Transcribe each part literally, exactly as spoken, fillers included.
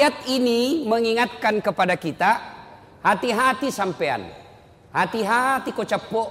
Ayat ini mengingatkan kepada kita, hati-hati sampean, hati-hati kau capok.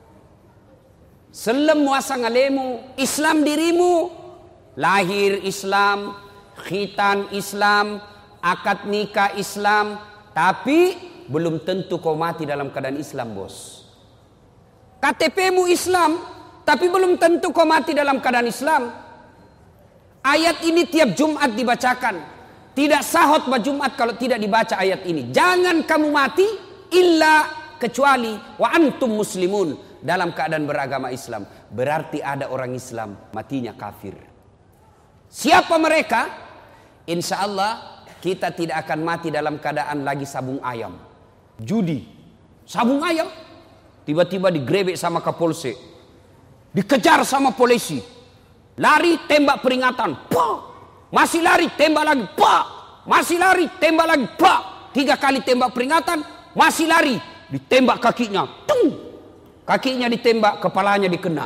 Selem muasa ngalemu, Islam dirimu, lahir Islam, khitan Islam, akad nikah Islam, tapi belum tentu kau mati dalam keadaan Islam, bos. K T P-mu Islam, tapi belum tentu kau mati dalam keadaan Islam. Ayat ini tiap Jumat dibacakan. Tidak sah khutbah Jumat kalau tidak dibaca ayat ini. Jangan kamu mati illa kecuali wa antum muslimun, dalam keadaan beragama Islam. Berarti ada orang Islam matinya kafir. Siapa mereka? Insya Allah kita tidak akan mati dalam keadaan lagi sabung ayam, judi, sabung ayam. Tiba-tiba digrebek sama Kapolsek, dikejar sama polisi, lari tembak peringatan, pak, masih lari tembak lagi, pak, masih lari tembak lagi, pak, tiga kali tembak peringatan, masih lari, ditembak kakinya, tung, kakinya ditembak, kepalanya dikena.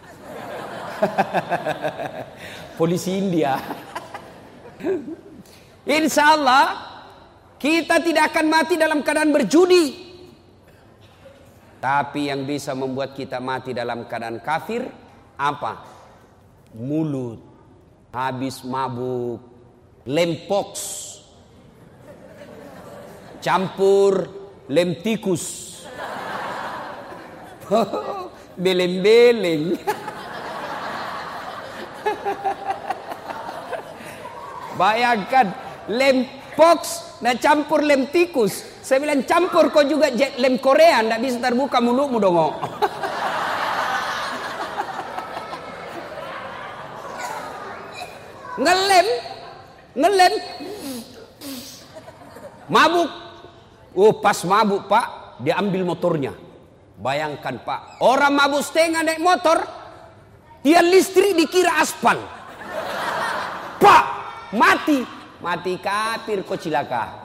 Polisi India. Insya Allah kita tidak akan mati dalam keadaan berjudi. Tapi yang bisa membuat kita mati dalam keadaan kafir apa? Mulut, habis mabuk, lempox, campur lem tikus, beleng-beleng. Bayangkan lempox nah campur lem tikus. Saya bilang campur kau juga lem Korea, ndak bisa terbuka mulutmu dong. Ngelem, ngelem, mabuk. Oh pas mabuk pak, dia ambil motornya. Bayangkan pak, orang mabuk setengah naik motor, dia listrik dikira aspal. Pak, mati, mati kafir kau cilaka.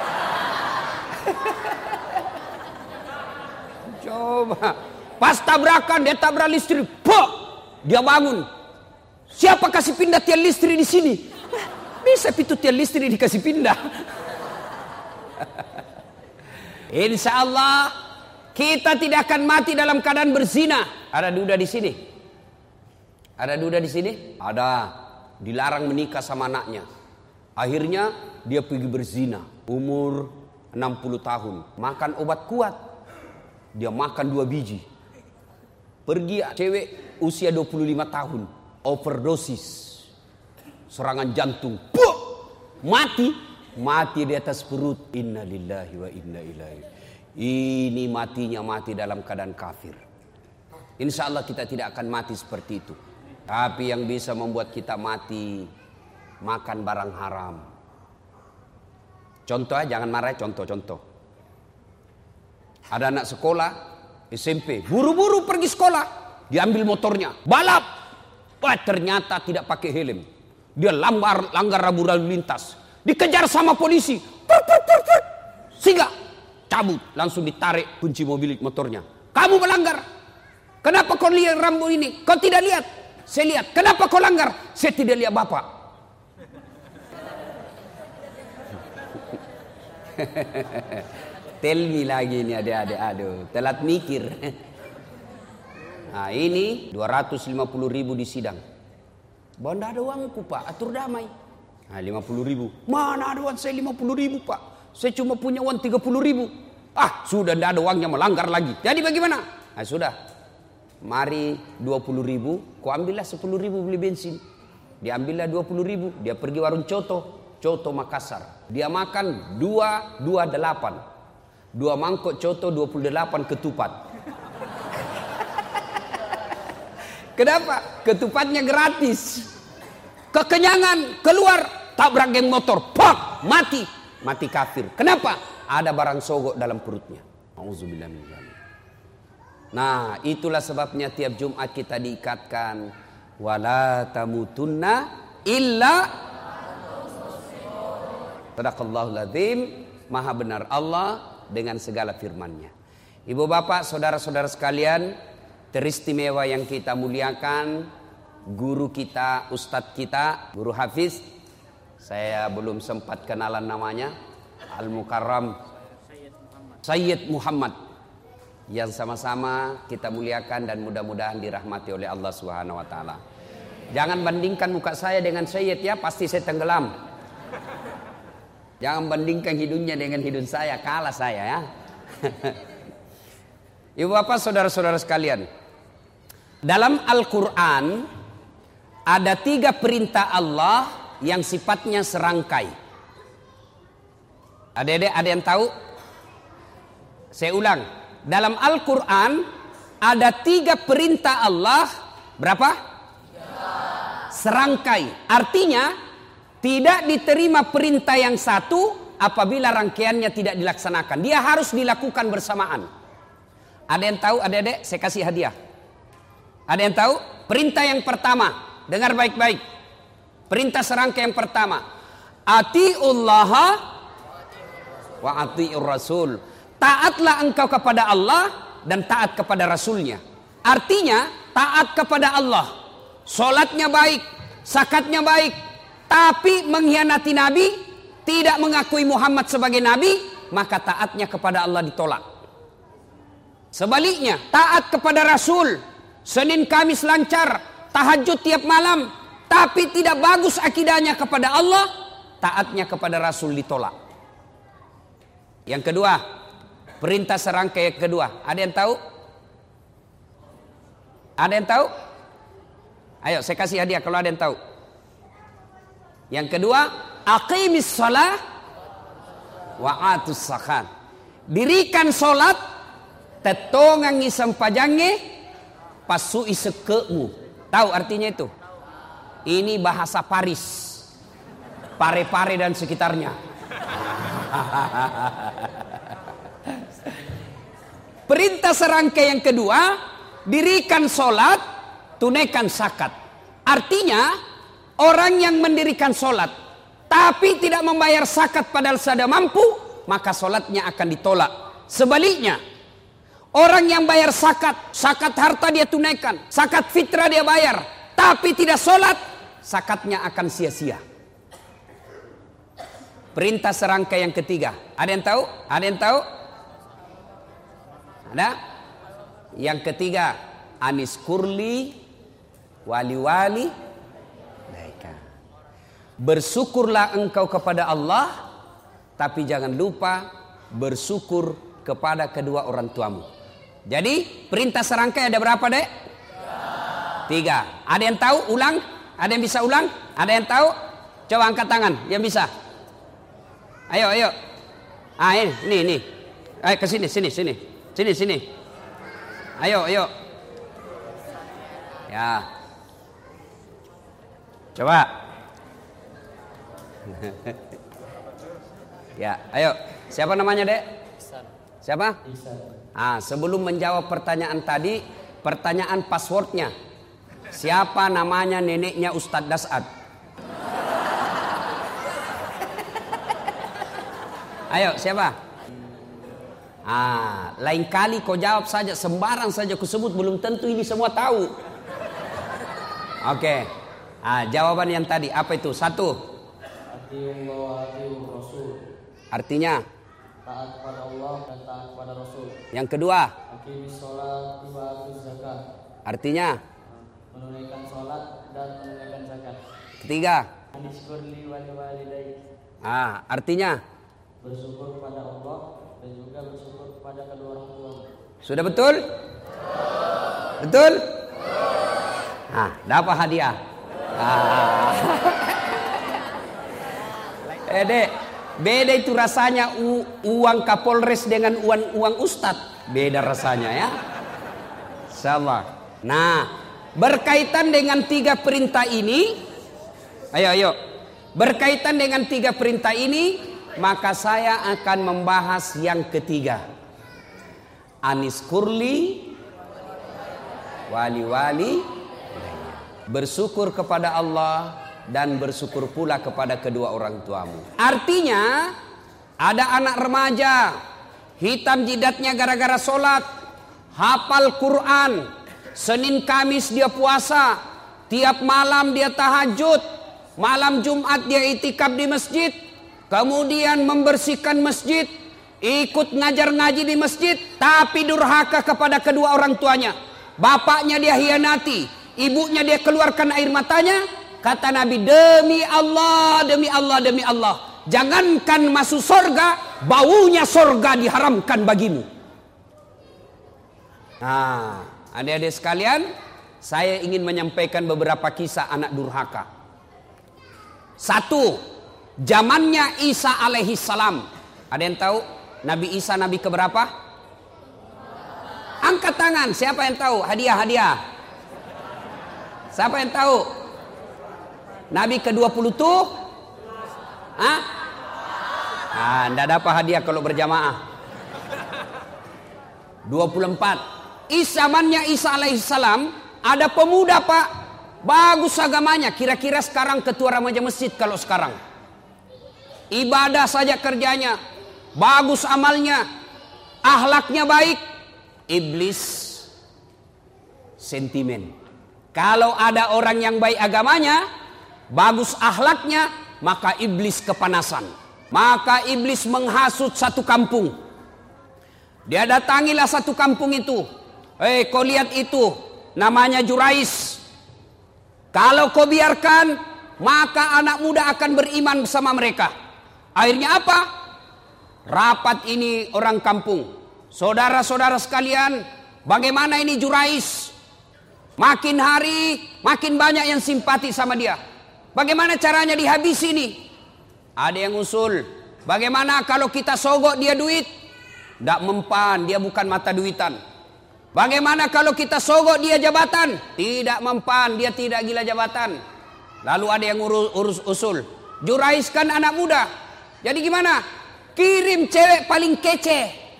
Coba, pas tabrakan dia tabrak listrik, pak, dia bangun. Siapa kasih pindah tiang listrik di sini? Bisa pintu tiang listrik dikasih pindah. Insya Allah kita tidak akan mati dalam keadaan berzina. Ada duda di sini? Ada duda di sini? Ada. Dilarang menikah sama anaknya. Akhirnya dia pergi berzina. Umur enam puluh tahun. Makan obat kuat. Dia makan dua biji. Pergi cewek usia dua puluh lima tahun. Overdosis. Serangan jantung. Puh! Mati. Mati di atas perut. Inna lillahi wa inna ilaihi. Ini matinya mati dalam keadaan kafir. Insya Allah kita tidak akan mati seperti itu. Tapi yang bisa membuat kita mati, makan barang haram. Contoh, jangan marah, contoh-contoh. Ada anak sekolah S M P, buru-buru pergi sekolah, diambil motornya, balap. Wah, ternyata tidak pakai helm. Dia langgar langgar rambu lalu lintas, dikejar sama polisi. Pur, pur, pur, pur. Singgah, cabut, langsung ditarik kunci mobil motornya. Kamu melanggar. Kenapa kau lihat rambu ini? Kau tidak lihat? Saya lihat. Kenapa kau langgar? Saya tidak lihat bapak. Tell me lagi ini adik-adik. Aduh, telat mikir. Nah ini dua ratus lima puluh ribu di sidang. Bahwa tidak ada uangku pak, atur damai. Nah lima puluh ribu. Mana ada uang saya lima puluh ribu pak. Saya cuma punya uang tiga puluh ribu. Ah sudah tidak ada uangnya, melanggar lagi. Jadi bagaimana? Nah sudah. Mari dua puluh ribu, kau ambillah sepuluh ribu beli bensin. Dia ambillah dua puluh ribu, dia pergi warung Coto, Coto Makassar. Dia makan dua, dua delapan. Dua mangkok Coto, dua puluh delapan ketupat. Kenapa? Ketupatnya gratis. Kekenyangan, keluar, tabrak geng motor, pak, mati. Mati kafir. Kenapa? Ada barang sogok dalam perutnya. Auzubillah min dzalik. Nah, itulah sebabnya tiap Jumat kita diikatkan wala tamutunna illa Sadaqallahul Azim. Maha benar Allah dengan segala firman-Nya. Ibu bapak, saudara-saudara sekalian, teristimewa yang kita muliakan, guru kita, ustadz kita, guru Hafiz Saya belum sempat kenalan namanya. Al-Mukarram Sayyid Muhammad, yang sama-sama kita muliakan dan mudah-mudahan dirahmati oleh Allah Subhanahu wa taala. Jangan bandingkan muka saya dengan Sayyid ya, pasti saya tenggelam. Jangan bandingkan hidungnya dengan hidung saya, kalah saya ya. Ibu bapak saudara-saudara sekalian, dalam Al-Quran ada tiga perintah Allah yang sifatnya serangkai. Adik-adik ada yang tahu? Saya ulang, dalam Al-Quran ada tiga perintah Allah. Berapa? Serangkai. Artinya tidak diterima perintah yang satu apabila rangkaiannya tidak dilaksanakan. Dia harus dilakukan bersamaan. Ada yang tahu adik-adik? Saya kasih hadiah. Ada yang tahu? Perintah yang pertama, dengar baik-baik. Perintah serangkai yang pertama, atiullaha wa atiur rasul. Taatlah engkau kepada Allah dan taat kepada Rasulnya. Artinya taat kepada Allah, solatnya baik, zakatnya baik, tapi mengkhianati Nabi, tidak mengakui Muhammad sebagai Nabi, maka taatnya kepada Allah ditolak. Sebaliknya, taat kepada Rasul, Senin Kamis lancar, tahajud tiap malam, tapi tidak bagus akidahnya kepada Allah, taatnya kepada Rasul ditolak. Yang kedua, perintah serangkai yang kedua, ada yang tahu? Ada yang tahu? Ayo saya kasih hadiah kalau ada yang tahu. Yang kedua, aqimis shalah wa atus zakat. Dirikan solat, tetongang isam pajange, pasu isekemu. Tahu artinya itu? Ini bahasa Paris, Pare-Pare dan sekitarnya. Perintah serangkai yang kedua, dirikan solat, tunaikan zakat. Artinya orang yang mendirikan solat tapi tidak membayar zakat padahal sudah mampu, maka solatnya akan ditolak. Sebaliknya, orang yang bayar zakat, zakat harta dia tunaikan, zakat fitrah dia bayar, tapi tidak solat, zakatnya akan sia-sia. Perintah serangkai yang ketiga, ada yang tahu? Ada yang tahu? Ada? Yang ketiga, anis kurli wali-wali. Bersyukurlah engkau kepada Allah, tapi jangan lupa bersyukur kepada kedua orang tuamu. Jadi perintah serangkai ada berapa, Dek? Tiga. Ada yang tahu? Ulang? Ada yang bisa ulang? Ada yang tahu? Coba angkat tangan yang bisa. Ayo, ayo. Ah, ini, ini, ini. Ayo ke sini, sini, sini. Sini, sini. Ayo, ayo. Ya. Coba. Ya, ayo. Siapa namanya, Dek? Siapa? Ah, sebelum menjawab pertanyaan tadi, pertanyaan passwordnya. Siapa namanya neneknya Ustadz Dasad? Ayo, siapa? Ah, lain kali kau jawab saja, sembarang saja kau sebut, belum tentu ini semua tahu. Oke. Ah, jawaban yang tadi apa itu? Satu. Artinya taat kepada Allah dan taat kepada Rasul. Yang kedua. Aqimis shalah wa atuz zakat. Artinya menunaikan salat dan menunaikan zakat. Ketiga. Anishkurli wal walidayk. Ah, artinya bersyukur kepada Allah dan juga bersyukur kepada kedua orang tua. Sudah betul? Betul? Ah, dapat hadiah. Ah. Eh, Dek, beda itu rasanya u- uang Kapolres dengan uang uang Ustadz. Beda rasanya ya. Insyaallah. Nah, berkaitan dengan tiga perintah ini, ayo ayo. Berkaitan dengan tiga perintah ini, maka saya akan membahas yang ketiga. Anis kurli wali-wali, bersyukur kepada Allah dan bersyukur pula kepada kedua orang tuamu. Artinya ada anak remaja hitam jidatnya gara-gara sholat, hafal Quran, Senin Kamis dia puasa, tiap malam dia tahajud, Malam Jumat dia itikaf di masjid, kemudian membersihkan masjid, ikut ngajar ngaji di masjid, tapi durhaka kepada kedua orang tuanya. Bapaknya dia hianati, ibunya dia keluarkan air matanya. Kata Nabi, demi Allah, demi Allah, demi Allah, jangankan masuk sorga, baunya sorga diharamkan bagimu. Nah, adik-adik sekalian, saya ingin menyampaikan beberapa kisah anak durhaka. Satu, zamannya Isa alaihi salam. Ada yang tahu Nabi Isa nabi keberapa? Angkat tangan, siapa yang tahu? Hadiah, hadiah. Siapa yang tahu? Nabi ke dua puluh tuh? Hah? Nah, enggak dapat hadiah kalau berjamaah. dua puluh empat. Zamannya Isa alaihissalam ada pemuda, Pak. Bagus agamanya. Kira-kira sekarang ketua remaja masjid kalau sekarang. Ibadah saja kerjanya. Bagus amalnya. Akhlaknya baik. Iblis sentimen. Kalau ada orang yang baik agamanya, bagus akhlaknya, maka iblis kepanasan. Maka iblis menghasut satu kampung. Dia datangilah satu kampung itu. Hei, kau lihat itu, namanya Jurais. Kalau kau biarkan, maka anak muda akan beriman bersama mereka. Akhirnya apa? Rapat ini orang kampung. Saudara-saudara sekalian, bagaimana ini Jurais? Makin hari, makin banyak yang simpati sama dia. Bagaimana caranya dihabisi nih? Ada yang usul, bagaimana kalau kita sogok dia duit? Tidak mempan, dia bukan mata duitan. Bagaimana kalau kita sogok dia jabatan? Tidak mempan, dia tidak gila jabatan. Lalu ada yang urus, urus usul, Jurais kan anak muda. Jadi gimana? Kirim cewek paling kece,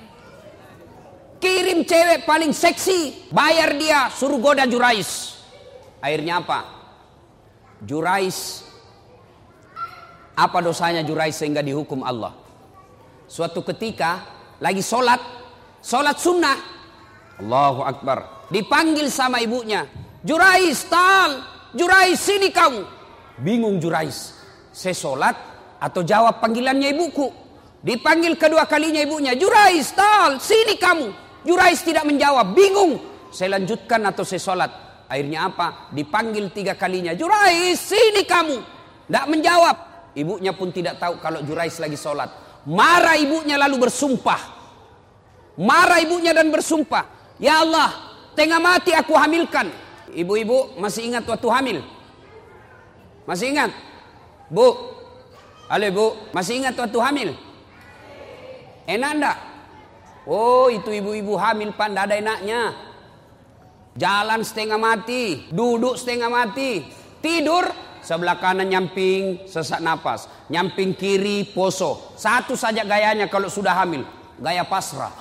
kirim cewek paling seksi, bayar dia, suruh goda Jurais. Akhirnya apa? Jurais, apa dosanya Jurais sehingga dihukum Allah? Suatu ketika lagi sholat, sholat sunnah, Allahu Akbar, dipanggil sama ibunya, Jurais, tal, Jurais sini kamu. Bingung Jurais, saya sholat atau jawab panggilannya ibuku? Dipanggil kedua kalinya ibunya, Jurais, tal, sini kamu. Jurais tidak menjawab, bingung, saya lanjutkan atau saya sholat? Akhirnya apa? Dipanggil tiga kalinya, Jurais, sini kamu. Tidak menjawab. Ibunya pun tidak tahu kalau Jurais lagi sholat. Marah ibunya lalu bersumpah. Marah ibunya dan bersumpah, ya Allah, tengah mati aku hamilkan. Ibu-ibu masih ingat waktu hamil? Masih ingat? Bu, halo ibu, masih ingat waktu hamil? Enak enggak? Oh, itu ibu-ibu hamil Pak, enggak ada enaknya. Jalan setengah mati, duduk setengah mati, tidur sebelah kanan nyamping sesak napas, nyamping kiri poso. Satu saja gayanya kalau sudah hamil, gaya pasrah.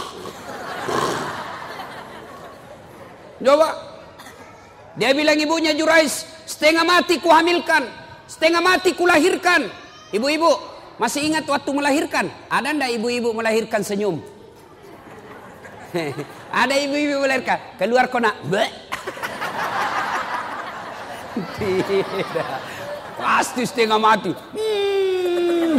Coba, dia bilang ibunya, Jurais, setengah mati ku hamilkan, setengah mati ku lahirkan. Ibu-ibu masih ingat waktu melahirkan? Ada ndak ibu-ibu melahirkan senyum? Ada ibu-ibu melahirkan keluar kona, tidak, pasti setengah mati. Hmm.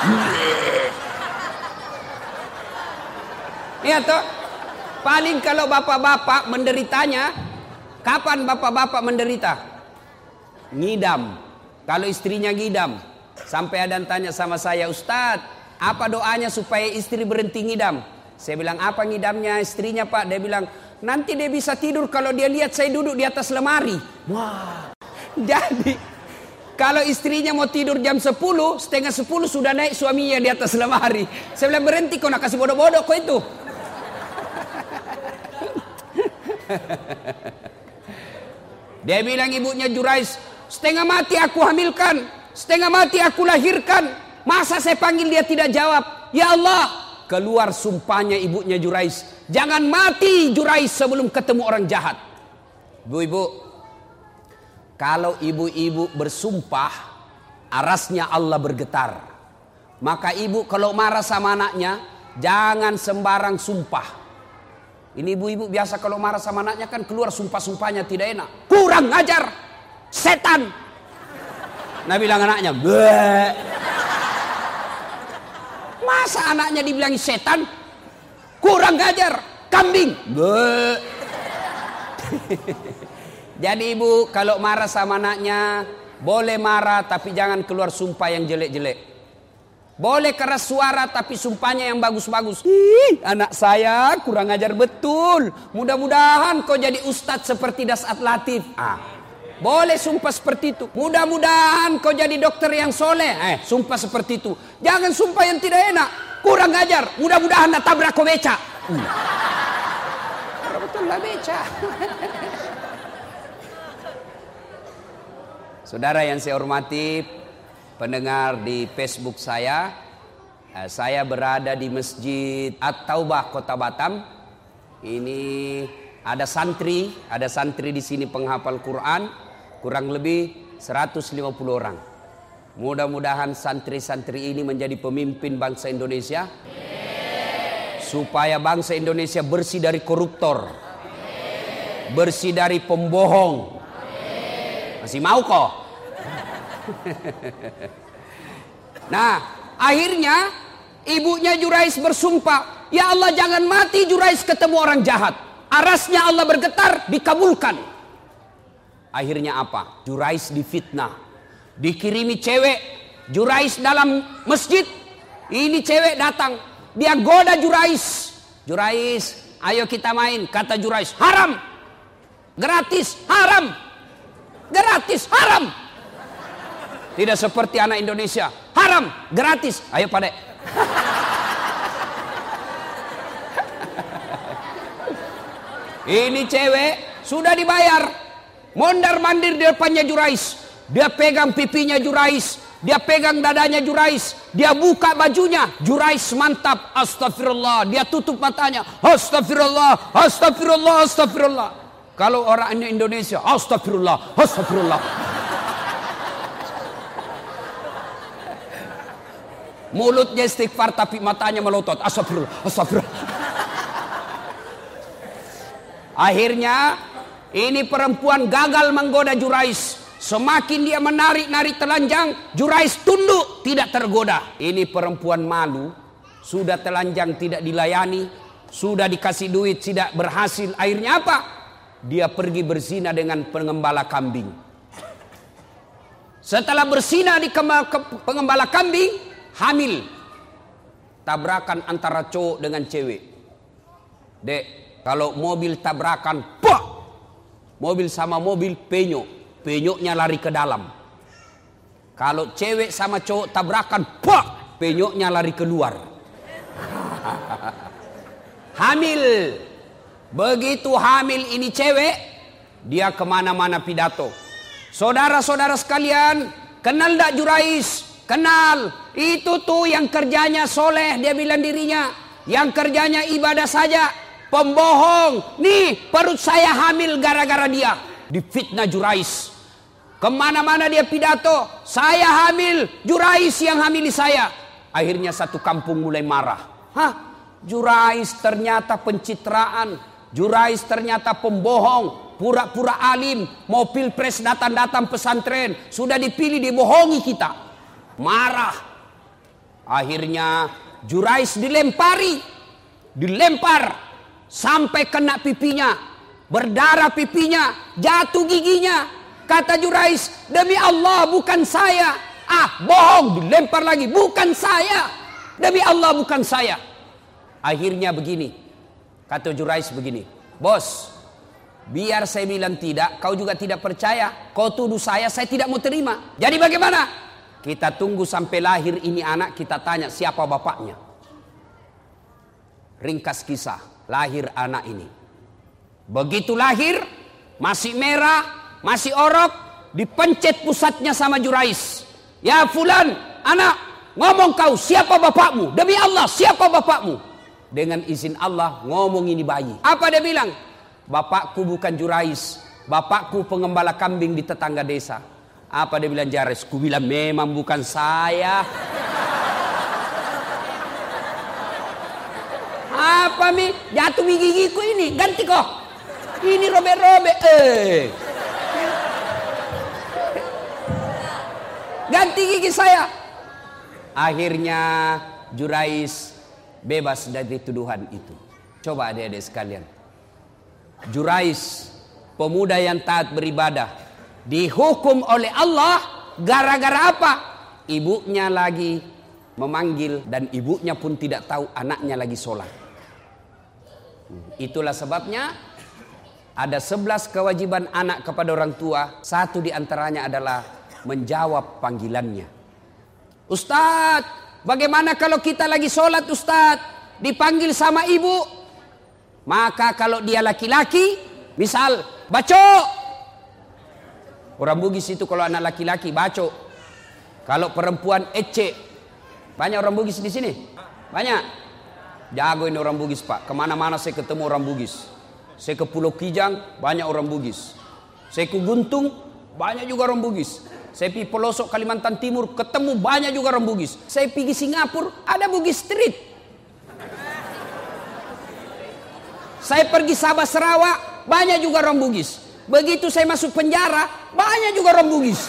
Iya toh, paling kalau bapak-bapak menderitanya, kapan bapak-bapak menderita? Ngidam. Kalau istrinya ngidam, sampai ada yang tanya sama saya, Ustadz, apa doanya supaya istri berhenti ngidam? Saya bilang, apa ngidamnya istrinya Pak? Dia bilang, nanti dia bisa tidur kalau dia lihat saya duduk di atas lemari. Wah, jadi kalau istrinya mau tidur jam sepuluh, setengah sepuluh sudah naik suaminya di atas lemari. Saya bilang, berhenti kau nak kasih bodoh-bodoh kau itu. Dia bilang ibunya, Jurais, setengah mati aku hamilkan, setengah mati aku lahirkan. Masa saya panggil dia tidak jawab? Ya Allah. Keluar sumpahnya ibunya Jurais, jangan mati Jurais sebelum ketemu orang jahat. Ibu-ibu, kalau ibu-ibu bersumpah, arasnya Allah bergetar. Maka ibu kalau marah sama anaknya, jangan sembarang sumpah. Ini ibu-ibu biasa kalau marah sama anaknya kan keluar sumpah-sumpahnya tidak enak. Kurang ngajar, setan. Nah bilang anaknya, "Bleh." Masa anaknya dibilang setan? Kurang ngajar, kambing. Bleh. Jadi ibu kalau marah sama anaknya, boleh marah tapi jangan keluar sumpah yang jelek-jelek. Boleh keras suara tapi sumpahnya yang bagus-bagus. Ih, anak saya kurang ajar betul. Mudah-mudahan kau jadi ustadz seperti Dasat Latif. Ah, boleh sumpah seperti itu. Mudah-mudahan kau jadi dokter yang soleh. Eh, sumpah seperti itu. Jangan sumpah yang tidak enak. Kurang ajar. Mudah-mudahan nak tabrak kau beca. Hmm. Betul lah beca. Saudara yang saya hormati, pendengar di Facebook saya, saya berada di Masjid At-Taubah Kota Batam. Ini ada santri, ada santri di sini penghafal Quran, kurang lebih seratus lima puluh orang. Mudah-mudahan santri-santri ini menjadi pemimpin bangsa Indonesia, supaya bangsa Indonesia bersih dari koruptor, bersih dari pembohong. Masih mau kok? Nah, akhirnya ibunya Jurais bersumpah, "Ya Allah, jangan mati Jurais ketemu orang jahat." Arasnya Allah bergetar, dikabulkan. Akhirnya apa? Jurais difitnah, dikirimi cewek. Jurais dalam masjid, ini cewek datang, dia goda Jurais. "Jurais, ayo kita main." Kata Jurais, "Haram, gratis, haram, gratis, haram." Tidak seperti anak Indonesia, haram, gratis. Ayo Pak Dek. Ini cewek sudah dibayar, mondar mandir di depannya Jurais. Dia pegang pipinya Jurais, dia pegang dadanya Jurais, dia buka bajunya. Jurais mantap, astagfirullah. Dia tutup matanya, astagfirullah, astagfirullah, astagfirullah. Kalau orangnya Indonesia, astagfirullah, astagfirullah. Mulutnya istighfar tapi matanya melotot. Astagfirullah, astagfirullah. Akhirnya ini perempuan gagal menggoda Jurais. Semakin dia menarik-narik telanjang, Jurais tunduk, tidak tergoda. Ini perempuan malu, sudah telanjang tidak dilayani, sudah dikasih duit tidak berhasil. Akhirnya apa? Dia pergi berzina dengan pengembala kambing. Setelah berzina di pengembala kambing, hamil. Tabrakan antara cowok dengan cewek. Dek, kalau mobil tabrakan, pak, mobil sama mobil penyok, penyoknya lari ke dalam. Kalau cewek sama cowok tabrakan, pak, penyoknya lari keluar. Hamil. Begitu hamil ini cewek, dia kemana-mana pidato. Saudara-saudara sekalian, kenal tak Jurais? Kenal. Itu tuh yang kerjanya soleh, dia bilang dirinya. Yang kerjanya ibadah saja, pembohong. Nih perut saya hamil gara-gara dia. Difitnah Jurais. Kemana-mana dia pidato, saya hamil, Jurais yang hamili saya. Akhirnya satu kampung mulai marah. Hah? Jurais ternyata pencitraan. Jurais ternyata pembohong. Pura-pura alim. Mau pilpres datang-datang pesantren. Sudah dipilih, dibohongi kita. Marah. Akhirnya Jurais dilempari. Dilempar. Sampai kena pipinya. Berdarah pipinya. Jatuh giginya. Kata Jurais, demi Allah bukan saya. Ah, bohong. Dilempar lagi. Bukan saya. Demi Allah bukan saya. Akhirnya begini. Kata Jurais begini. Bos, biar saya bilang tidak, kau juga tidak percaya. Kau tuduh saya, saya tidak mau terima. Jadi bagaimana? Kita tunggu sampai lahir ini anak, kita tanya siapa bapaknya. Ringkas kisah, lahir anak ini. Begitu lahir, masih merah, masih orok, dipencet pusatnya sama Jurais. Ya fulan, anak, ngomong kau, siapa bapakmu? Demi Allah, siapa bapakmu? Dengan izin Allah, ngomong ini bayi. Apa dia bilang? Bapakku bukan Jurais, bapakku pengembala kambing di tetangga desa. Apa dia bilang Jurais? Ku bilang memang bukan saya. Apa mi? Jatuh mi gigiku ini, ganti kok. Ini robek-robek. Eh. Dekati gigi saya. Akhirnya Jurais bebas dari tuduhan itu. Coba adik-adik sekalian. Jurais, pemuda yang taat beribadah, dihukum oleh Allah gara-gara apa? Ibunya lagi memanggil dan ibunya pun tidak tahu anaknya lagi sholat. Itulah sebabnya ada sebelas kewajiban anak kepada orang tua. Satu di antaranya adalah menjawab panggilannya. Ustadz, bagaimana kalau kita lagi sholat Ustadz, dipanggil sama ibu? Maka kalau dia laki-laki, misal baco. Orang Bugis itu kalau anak laki-laki baco. Kalau perempuan ece. Banyak orang Bugis di sini? Banyak. Jago ini orang Bugis Pak. Kemana-mana saya ketemu orang Bugis. Saya ke Pulau Kijang, banyak orang Bugis. Saya ke Guntung, banyak juga orang Bugis. Saya pergi pelosok Kalimantan Timur, ketemu banyak juga orang Bugis. Saya pergi Singapura, ada Bugis Street. Saya pergi Sabah Sarawak, banyak juga orang Bugis. Begitu saya masuk penjara, banyak juga orang Bugis.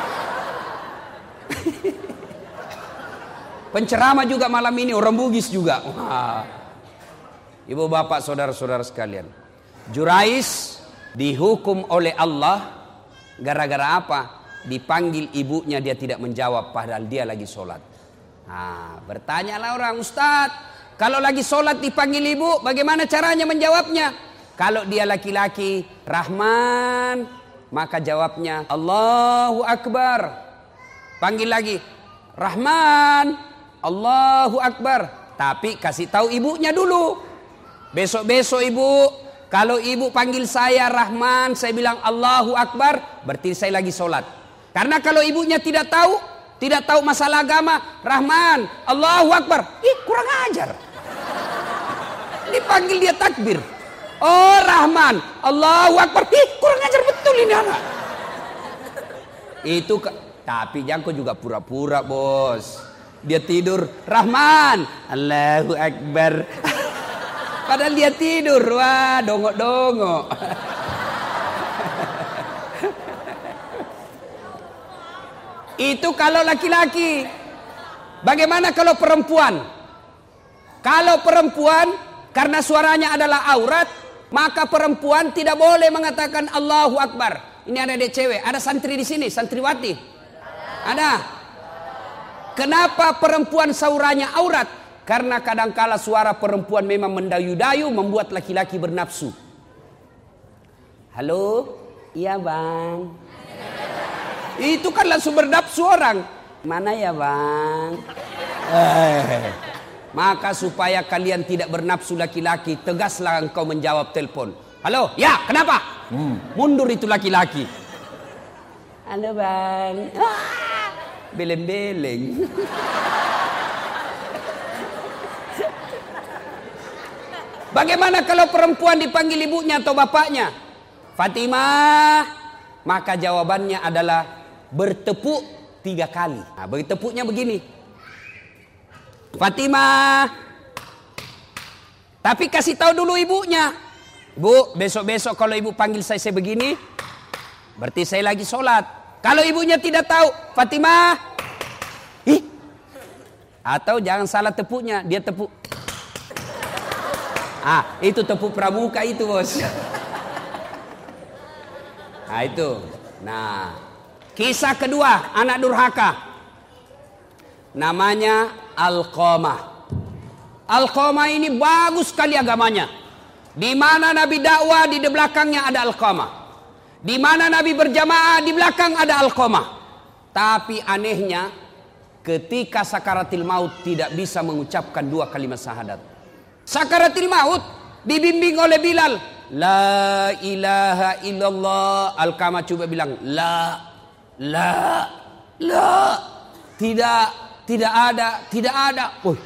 Penceramah juga malam ini orang Bugis juga. Wah. Ibu bapak saudara-saudara sekalian, Jurais dihukum oleh Allah gara-gara apa? Dipanggil ibunya dia tidak menjawab padahal dia lagi sholat. Nah, bertanyalah orang, Ustadz, kalau lagi sholat dipanggil ibu, bagaimana caranya menjawabnya? Kalau dia laki-laki, Rahman, maka jawabnya Allahu Akbar. Panggil lagi, Rahman, Allahu Akbar. Tapi kasih tahu ibunya dulu. Besok-besok ibu, kalau ibu panggil saya Rahman, saya bilang Allahu Akbar, berarti saya lagi sholat. Karena kalau ibunya tidak tahu, tidak tahu masalah agama, Rahman, Allahu Akbar, ih kurang ajar. Dipanggil dia takbir. Oh Rahman, Allahu Akbar, ih kurang ajar betul ini anak. Itu ke, tapi jangko juga pura-pura bos. Dia tidur, Rahman, Allahu Akbar. Padahal dia tidur, wah dongok-dongok. Itu kalau laki-laki. Bagaimana kalau perempuan? Kalau perempuan, karena suaranya adalah aurat, maka perempuan tidak boleh mengatakan Allahu Akbar. Ini ada adik cewek, ada santri di sini, santriwati. Ada. Kenapa perempuan suaranya aurat? Karena kadangkala suara perempuan memang mendayu-dayu membuat laki-laki bernafsu. Halo? Iya bang. Itu kan langsung bernafsu orang. Mana ya bang? Eh. Maka supaya kalian tidak bernafsu laki-laki, tegaslah engkau menjawab telepon. Halo? Ya, kenapa? Hmm. Mundur itu laki-laki. Halo bang. Ah, beleng-beleng. Bagaimana kalau perempuan dipanggil ibunya atau bapaknya? Fatimah. Maka jawabannya adalah bertepuk tiga kali. Nah, bertepuknya begini. Fatimah. Tapi kasih tahu dulu ibunya. Bu, besok-besok kalau ibu panggil saya, saya begini, berarti saya lagi sholat. Kalau ibunya tidak tahu, Fatimah. Ih. Atau jangan salah tepuknya, dia tepuk. Ah, itu tepuk pramuka itu bos. Nah itu. Nah, kisah kedua anak durhaka. Namanya Alqamah. Alqamah ini bagus sekali agamanya. Di mana Nabi dakwah di belakangnya ada Alqamah. Di mana Nabi berjamaah di belakang ada Alqamah. Tapi anehnya ketika sakaratil maut tidak bisa mengucapkan dua kalimat syahadat. Sakaratil maut dibimbing oleh Bilal. La ilaha illallah. Alqamah coba bilang la, la, la. Tidak, tidak ada, tidak ada. Oh.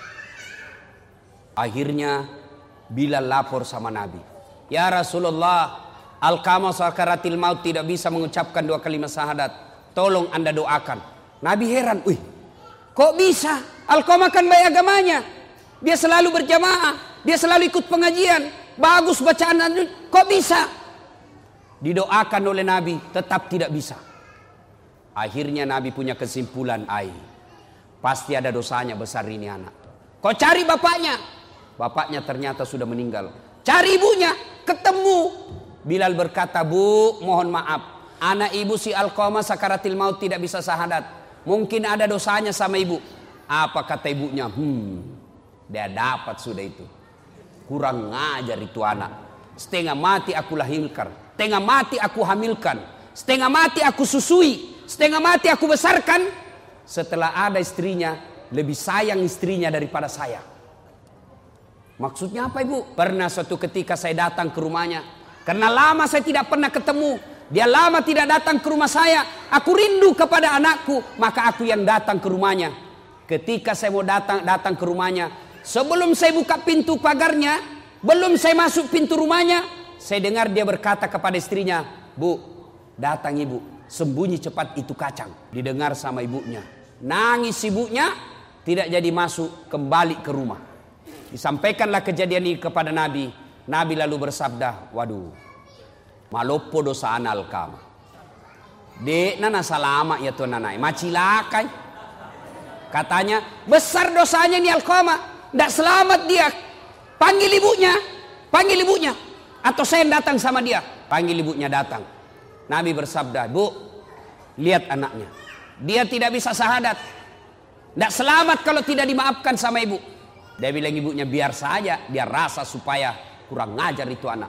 Akhirnya Bilal lapor sama Nabi. Ya Rasulullah, Alqamah sakaratil maut tidak bisa mengucapkan dua kalimat syahadat. Tolong anda doakan. Nabi heran. Wih, kok bisa? Alqamah kan baik agamanya. Dia selalu berjamaah, dia selalu ikut pengajian, bagus bacaan, kok bisa? Didoakan oleh Nabi, tetap tidak bisa. Akhirnya Nabi punya kesimpulan, ai, pasti ada dosanya besar ini anak. Kau cari bapaknya. Bapaknya ternyata sudah meninggal. Cari ibunya, ketemu. Bilal berkata, Bu, mohon maaf, anak ibu si Alqamah sakaratil maut tidak bisa syahadat. Mungkin ada dosanya sama ibu. Apa kata ibunya? Hmm, dia dapat sudah itu. Kurang ngajar itu anak. Setengah mati aku lahirkan, setengah mati aku hamilkan, setengah mati aku susui, setengah mati aku besarkan. Setelah ada istrinya, lebih sayang istrinya daripada saya. Maksudnya apa ibu? Pernah suatu ketika saya datang ke rumahnya, karena lama saya tidak pernah ketemu, dia lama tidak datang ke rumah saya. Aku rindu kepada anakku, maka aku yang datang ke rumahnya. Ketika saya mau datang datang ke rumahnya, sebelum saya buka pintu pagarnya, belum saya masuk pintu rumahnya, saya dengar dia berkata kepada istrinya, Bu, datang ibu, sembunyi cepat itu kacang. Didengar sama ibunya. Nangis ibunya, tidak jadi masuk kembali ke rumah. Disampaikanlah kejadian ini kepada Nabi. Nabi lalu bersabda, waduh, malopo dosa anal kama. Dek nana salama ya tuan nanai, macilakai. Katanya, besar dosanya ini Alqamah, tidak selamat dia. Panggil ibunya, panggil ibunya. Atau saya yang datang sama dia. Panggil ibunya datang. Nabi bersabda, Bu, lihat anaknya. Dia tidak bisa syahadat. Tidak selamat kalau tidak dimaafkan sama ibu. Dia bilang ibunya, biar saja, dia rasa supaya kurang ngajar itu anak.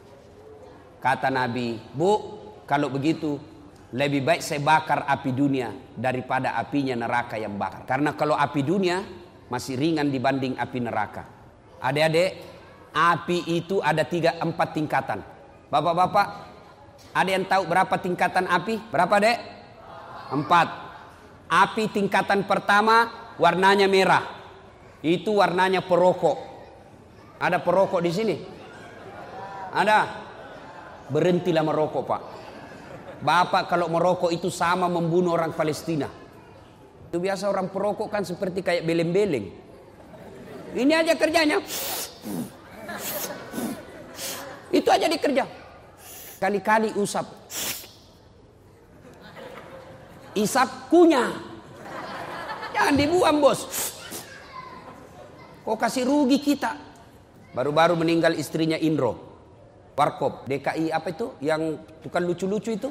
Kata Nabi, Bu, kalau begitu lebih baik saya bakar api dunia daripada apinya neraka yang bakar. Karena kalau api dunia masih ringan dibanding api neraka. Adik-adik, api itu ada tiga empat tingkatan. Bapak-bapak, ada yang tahu berapa tingkatan api? Berapa dek? Empat. Api tingkatan pertama warnanya merah. Itu warnanya perokok. Ada perokok di sini? Ada. Berhentilah merokok, Pak. Bapak kalau merokok itu sama membunuh orang Palestina. Itu biasa orang perokok kan seperti kayak beleng-beleng. Ini aja kerjanya. Itu aja dikerja. Kali-kali usap. Isap kunyah. Jangan dibuang bos. Kok kasih rugi kita. Baru-baru meninggal istrinya Indro. Warkop D K I apa itu? Yang tukang lucu-lucu itu.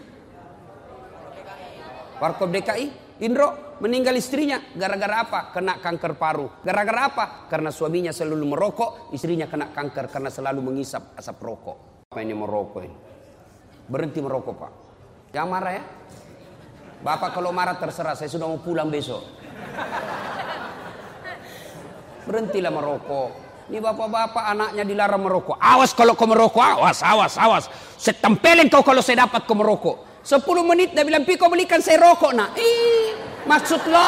Warkop D K I. Indro meninggal istrinya. Gara-gara apa? Kena kanker paru. Gara-gara apa? Karena suaminya selalu merokok. Istrinya kena kanker karena selalu mengisap asap rokok. Apa ini merokok ini? Berhenti merokok Pak. Jangan marah ya. Bapak kalau marah terserah. Saya sudah mau pulang besok. Berhentilah merokok. Ini bapak-bapak anaknya dilarang merokok. Awas kalau kau merokok. Awas, awas, awas. Saya tempelin kau kalau saya dapat kau merokok. Sepuluh menit dia bilang, Pi kau belikan saya rokok nak. Ih, maksud lo?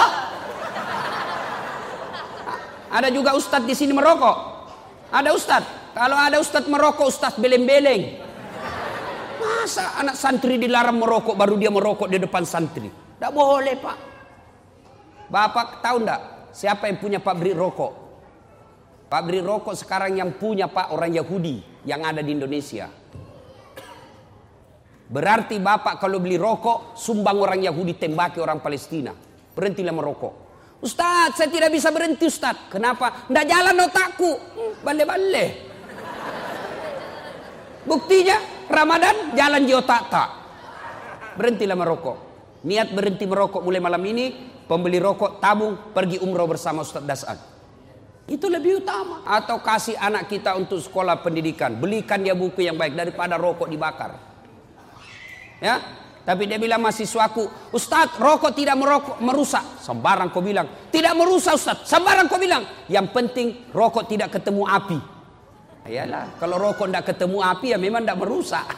Ada juga ustadz di sini merokok. Ada ustadz. Kalau ada ustadz merokok, ustadz beleng-beleng. Masa anak santri dilarang merokok baru dia merokok di depan santri? Tidak boleh Pak. Bapak tahu enggak siapa yang punya pabrik rokok? Pabrik rokok sekarang yang punya Pak orang Yahudi yang ada di Indonesia. Berarti Bapak kalau beli rokok sumbang orang Yahudi, tembaki orang Palestina. Berhentilah merokok. Ustaz, saya tidak bisa berhenti Ustaz. Kenapa? Nggak jalan otakku. Hmm, bale-bale. Buktinya Ramadan jalan di otak tak. Berhentilah merokok. Niat berhenti merokok mulai malam ini. Pembeli rokok tabung pergi umroh bersama Ustaz Das'ad. Itu lebih utama. Atau kasih anak kita untuk sekolah pendidikan. Belikan dia buku yang baik daripada rokok dibakar. Ya, tapi dia bilang mahasiswaku, Ustaz, rokok tidak merokok, merusak. Sembarang kau bilang. Tidak merusak Ustaz, sembarang kau bilang. Yang penting rokok tidak ketemu api. Iyalah, kalau rokok tidak ketemu api ya memang tidak merusak.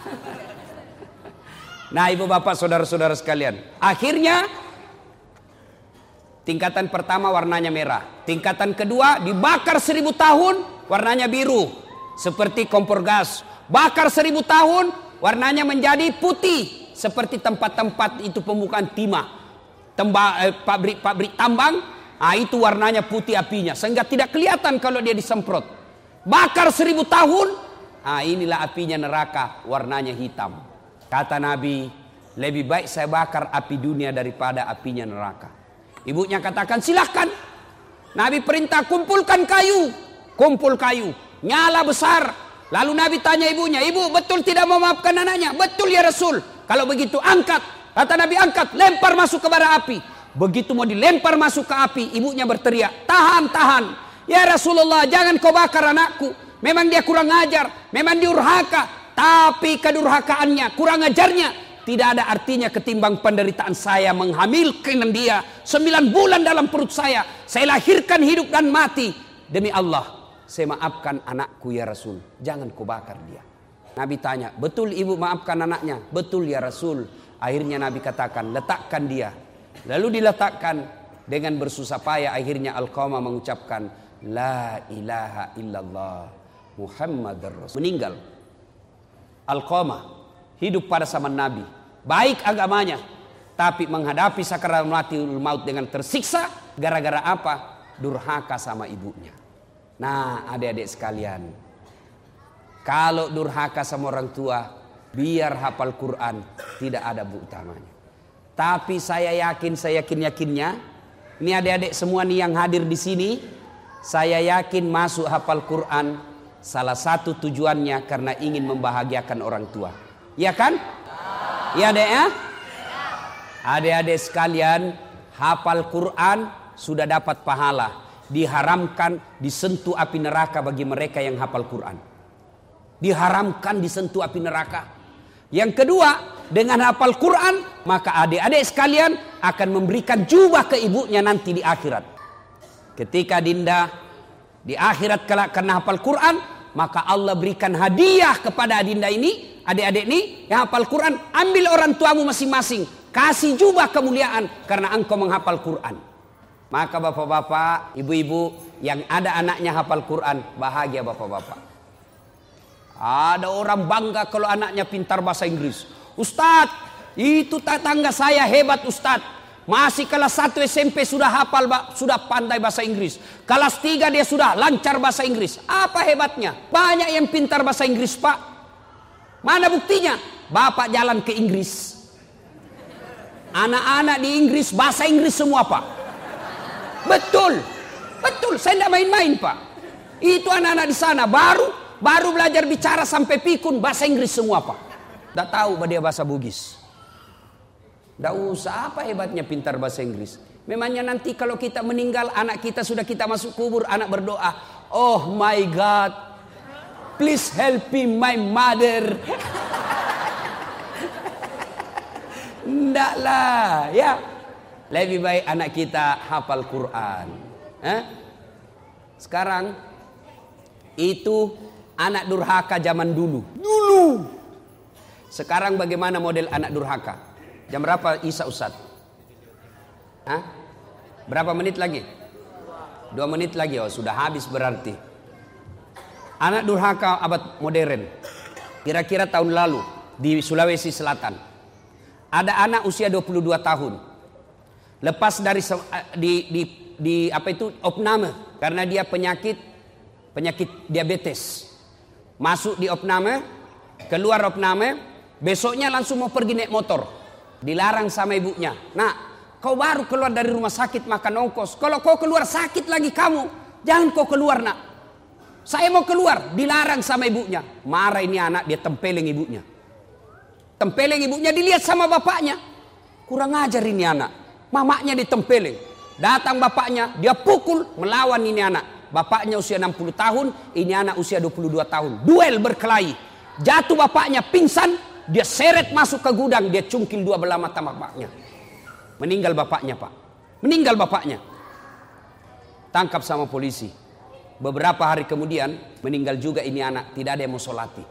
Nah ibu bapak saudara-saudara sekalian, akhirnya tingkatan pertama warnanya merah. Tingkatan kedua dibakar seribu tahun warnanya biru. Seperti kompor gas. Bakar seribu tahun warnanya menjadi putih. Seperti tempat-tempat itu pembukaan timah. Temba, eh, pabrik-pabrik tambang. Ah, itu warnanya putih apinya. Sehingga tidak kelihatan kalau dia disemprot. Bakar seribu tahun. Ah, inilah apinya neraka warnanya hitam. Kata Nabi, Lebih baik saya bakar api dunia daripada apinya neraka. Ibunya katakan, silahkan. Nabi perintah kumpulkan kayu. Kumpul kayu. Nyala besar. Lalu Nabi tanya ibunya, ibu betul tidak memaafkan anaknya? Betul ya Rasul. Kalau begitu angkat. Kata Nabi, angkat. Lempar masuk ke bara api. Begitu mau dilempar masuk ke api, ibunya berteriak, tahan, tahan. Ya Rasulullah, jangan kau bakar anakku. Memang dia kurang ajar. Memang diurhaka. Tapi kedurhakaannya, kurang ajarnya tidak ada artinya ketimbang penderitaan saya menghamilkan dia sembilan bulan dalam perut saya. Saya lahirkan hidup dan mati. Demi Allah, saya maafkan anakku ya Rasul. Jangan kau bakar dia. Nabi tanya, betul ibu maafkan anaknya? Betul ya Rasul. Akhirnya Nabi katakan, letakkan dia. Lalu diletakkan dengan bersusah payah. Akhirnya Alqamah mengucapkan, La ilaha illallah Muhammadar Rasul. Meninggal. Alqamah hidup pada zaman Nabi. Baik agamanya, tapi menghadapi sakaratul maut dengan tersiksa. Gara-gara apa? Durhaka sama ibunya. Nah adik-adik sekalian, kalau durhaka sama orang tua, biar hafal Quran, tidak ada bu utamanya. Tapi saya yakin, saya yakin-yakinnya, ini adik-adik semua nih yang hadir di sini, saya yakin masuk hafal Quran salah satu tujuannya karena ingin membahagiakan orang tua. Ya kan? Ya adek ya? Adik-adik sekalian, hafal Quran sudah dapat pahala. Diharamkan disentuh api neraka bagi mereka yang hafal Quran. Diharamkan disentuh api neraka. Yang kedua, dengan hafal Quran, maka adik-adik sekalian akan memberikan jubah ke ibunya nanti di akhirat. Ketika Dinda di akhirat kelak karena hafal Quran, maka Allah berikan hadiah kepada Dinda ini. Adik-adik ini yang hafal Quran, ambil orang tuamu masing-masing, kasih jubah kemuliaan karena engkau menghafal Quran. Maka bapak-bapak, ibu-ibu yang ada anaknya hafal Quran, bahagia bapak-bapak. Ada orang bangga kalau anaknya pintar bahasa Inggris. Ustadz, itu tetangga saya hebat Ustadz. Masih kelas satu S M P sudah hafal, sudah pandai bahasa Inggris. Kelas tiga dia sudah lancar bahasa Inggris. Apa hebatnya? Banyak yang pintar bahasa Inggris pak. Mana buktinya? Bapak jalan ke Inggris. Anak-anak di Inggris bahasa Inggris semua pak. Betul. Betul, saya tidak main-main pak. Itu anak-anak di sana baru baru belajar bicara sampai pikun bahasa Inggris semua pak. Tidak tahu dia bahasa Bugis. Tidak usah, apa hebatnya pintar bahasa Inggris. Memangnya nanti kalau kita meninggal, anak kita sudah kita masuk kubur, anak berdoa, oh my God, please help me my mother. Tidak lah ya. Lebih baik anak kita hafal Quran. eh? Sekarang itu anak durhaka zaman dulu. Dulu. Sekarang bagaimana model anak durhaka? Jam berapa Isa Ustaz? Hah? Berapa menit lagi? Dua menit lagi. Oh sudah habis berarti. Anak durhaka abad modern. Kira-kira tahun lalu di Sulawesi Selatan. Ada anak usia dua puluh dua tahun. Lepas dari di, di, di apa itu opname. Karena dia penyakit penyakit diabetes. Masuk di opname. Keluar opname. Besoknya langsung mau pergi naik motor. Dilarang sama ibunya. Nah, kau baru keluar dari rumah sakit makan ongkos. Kalau kau keluar sakit lagi kamu, jangan kau keluar nak. Saya mau keluar, dilarang sama ibunya. Marah ini anak, dia tempeleng ibunya. Tempeleng ibunya dilihat sama bapaknya. Kurang ajar ini anak. Mamanya ditempeleng. Datang bapaknya, dia pukul, melawan ini anak. Bapaknya usia enam puluh tahun, ini anak usia dua puluh dua tahun. Duel berkelahi. Jatuh bapaknya pingsan. Dia seret masuk ke gudang, dia cungkil dua belah mata bapaknya. Meninggal bapaknya pak. Meninggal bapaknya. Tangkap sama polisi. Beberapa hari kemudian meninggal juga ini anak. Tidak ada yang mau solati.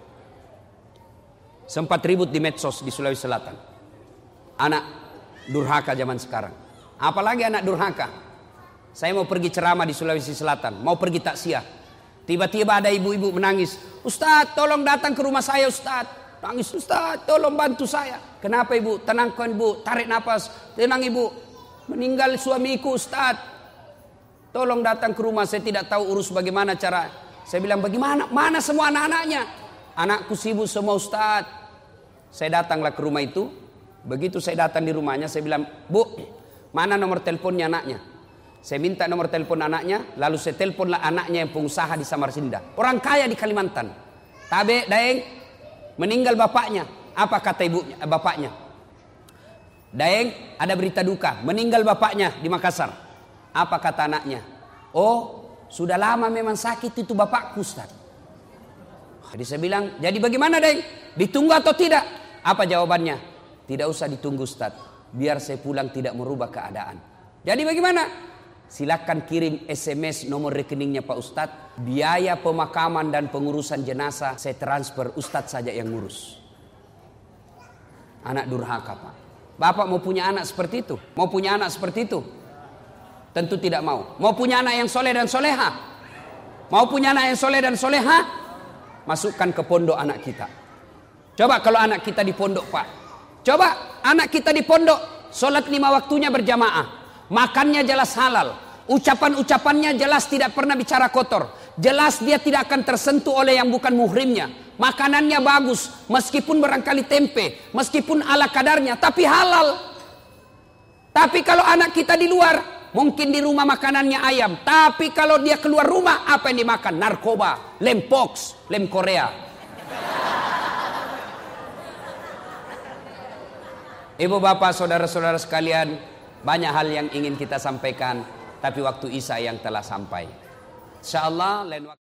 Sempat ribut di medsos di Sulawesi Selatan. Anak durhaka zaman sekarang. Apalagi anak durhaka. Saya mau pergi ceramah di Sulawesi Selatan. Mau pergi takziah. Tiba-tiba ada ibu-ibu menangis. Ustadz tolong datang ke rumah saya Ustadz. Nangis, Ustaz, tolong bantu saya. Kenapa ibu? Tenangkan ibu, tarik nafas. Tenang ibu, meninggal suamiku Ustaz. Tolong datang ke rumah, saya tidak tahu urus bagaimana cara. Saya bilang, bagaimana? Mana semua anak-anaknya? Anakku sibuk semua Ustaz. Saya datanglah ke rumah itu. Begitu saya datang di rumahnya, saya bilang, "Bu, mana nomor teleponnya anaknya?" Saya minta nomor telepon anaknya, lalu saya teleponlah anaknya yang pengusaha di Samarinda, orang kaya di Kalimantan. Tabe, Daeng, meninggal bapaknya. Apa kata ibunya, bapaknya? Daeng, ada berita duka, meninggal bapaknya di Makassar. Apa kata anaknya? "Oh, sudah lama memang sakit itu bapakku, Ustaz." Jadi saya bilang, "Jadi bagaimana, Daeng? Ditunggu atau tidak?" Apa jawabannya? "Tidak usah ditunggu, Ustaz. Biar saya pulang tidak merubah keadaan." Jadi bagaimana? Silakan kirim S M S nomor rekeningnya Pak Ustadz. Biaya pemakaman dan pengurusan jenazah saya transfer, Ustadz saja yang ngurus. Anak durhaka, Pak. Bapak mau punya anak seperti itu? Mau punya anak seperti itu? Tentu tidak mau. Mau punya anak yang soleh dan soleha? Mau punya anak yang soleh dan soleha? Masukkan ke pondok anak kita. Coba kalau anak kita di pondok, Pak. Coba anak kita di pondok, sholat lima waktunya berjamaah. Makannya jelas halal, ucapan-ucapannya jelas tidak pernah bicara kotor, jelas dia tidak akan tersentuh oleh yang bukan muhrimnya, makanannya bagus, meskipun barangkali tempe, meskipun ala kadarnya, tapi halal. Tapi kalau anak kita di luar, mungkin di rumah makanannya ayam, tapi kalau dia keluar rumah, apa yang dimakan? Narkoba, lem pox, lem Korea. Ibu bapak saudara-saudara sekalian, banyak hal yang ingin kita sampaikan, tapi waktu Isya yang telah sampai. Insyaallah lain waktu